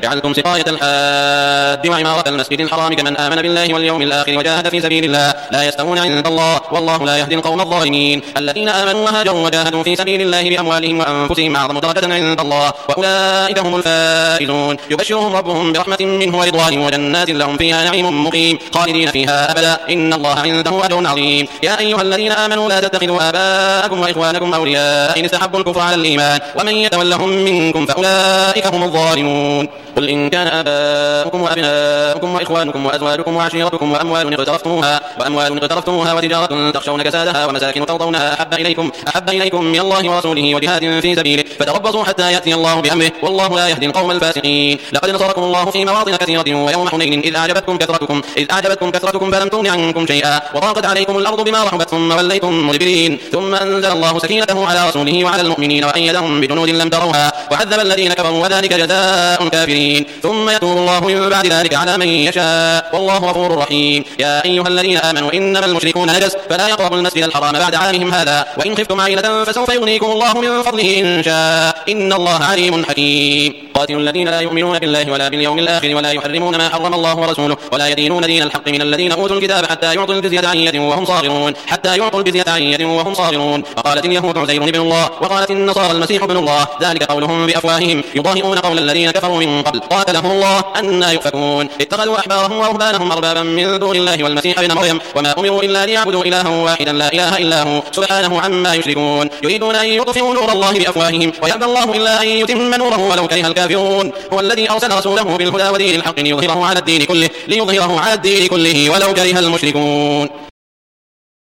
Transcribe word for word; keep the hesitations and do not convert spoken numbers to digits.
أجعلتم سقاية الحاج وعمارة المسجد الحرام كمن آمن بالله واليوم الآخر وجاهد في سبيل الله لا يستوون عند الله والله لا يهدي القوم الظالمين. الذين آمنوا وهاجروا وجاهدوا في سبيل الله بأموالهم وأنفسهم أعظم درجة عند الله وأولئك هم الفائزون. يبشرهم ربهم برحمة منه ورضوان وجنات لهم فيها نعيم مقيم خالدين فيها أبدا إن الله عنده أجر عظيم. يا أيها الذين آمنوا لا تتخذوا آباءكم وإخوانكم أولياء إن استحبوا الكفر على الإيمان ومن يتولهم منكم فأولئك هم الظالمون. قل إن كان آباؤكم وأبناؤكم وإخوانكم وأزواجكم وعشيرتكم وأموال اقترفتموها وأموال اقترفتموها وتجارة تخشون كسادها ومساكن ترضونها أحب إليكم أحب إليكم من الله ورسوله وجهاد في سبيله فتربصوا حتى يأتي الله بأمره والله لا يهدي القوم الفاسقين. لقد نصركم الله في مواطن كثيرة ويوم حنين إذ أعجبتكم كثرتكم إذ أعجبتكم كثرتكم فلم تغن عنكم شيئا وضاقت عليكم الأرض بما رحبت ثم وليتم مدبرين ثم أنزل الله سكينته على رسوله وعلى المؤمنين وأيدهم بجنود لم تروها وعذب الذين كفروا وذلك جزاء الكافرين ثم يتوب الله من بعد ذلك على من يشاء والله غفور رحيم. يا أيها الذين آمنوا إنما المشركون نجس فلا يقربوا المسجد الحرام بعد عامهم هذا وإن خفتم عيلة فسوف يغنيكم الله من فضله إن شاء إن الله عليم حكيم. قاتلوا الذين لا يؤمنون بالله ولا باليوم الآخر ولا يحرمون ما حرم الله ورسوله ولا يدينون دين الحق من الذين أوتوا الكتاب حتى يعطوا الجزية عن يد وهم صاغرون حتى يعطوا الجزية عن يد وهم صاغرون. وقالت اليهود عزير ابن الله وقالت النصارى المسيح ابن الله ذلك قولهم بأفواههم يضاهئون قول الذين كفروا من قبل قاتلهم الله أنى يؤفكون. اتخذوا أحبارهم ورهبانهم أربابا من دون الله والمسيح ابن مريم وما أمروا إلا ليعبدوا إلها واحدا لا إله إلا هو سبحانه عما يشركون. يريدون أن يطفئوا نور الله بأفواههم ويأبى الله إلا أن يتم نوره ولو كره الكافرون. هو الذي أرسل رسوله بالهدى ودين الحق ليظهره على الدين كله ليظهره على الدين كله ولو كره المشركون.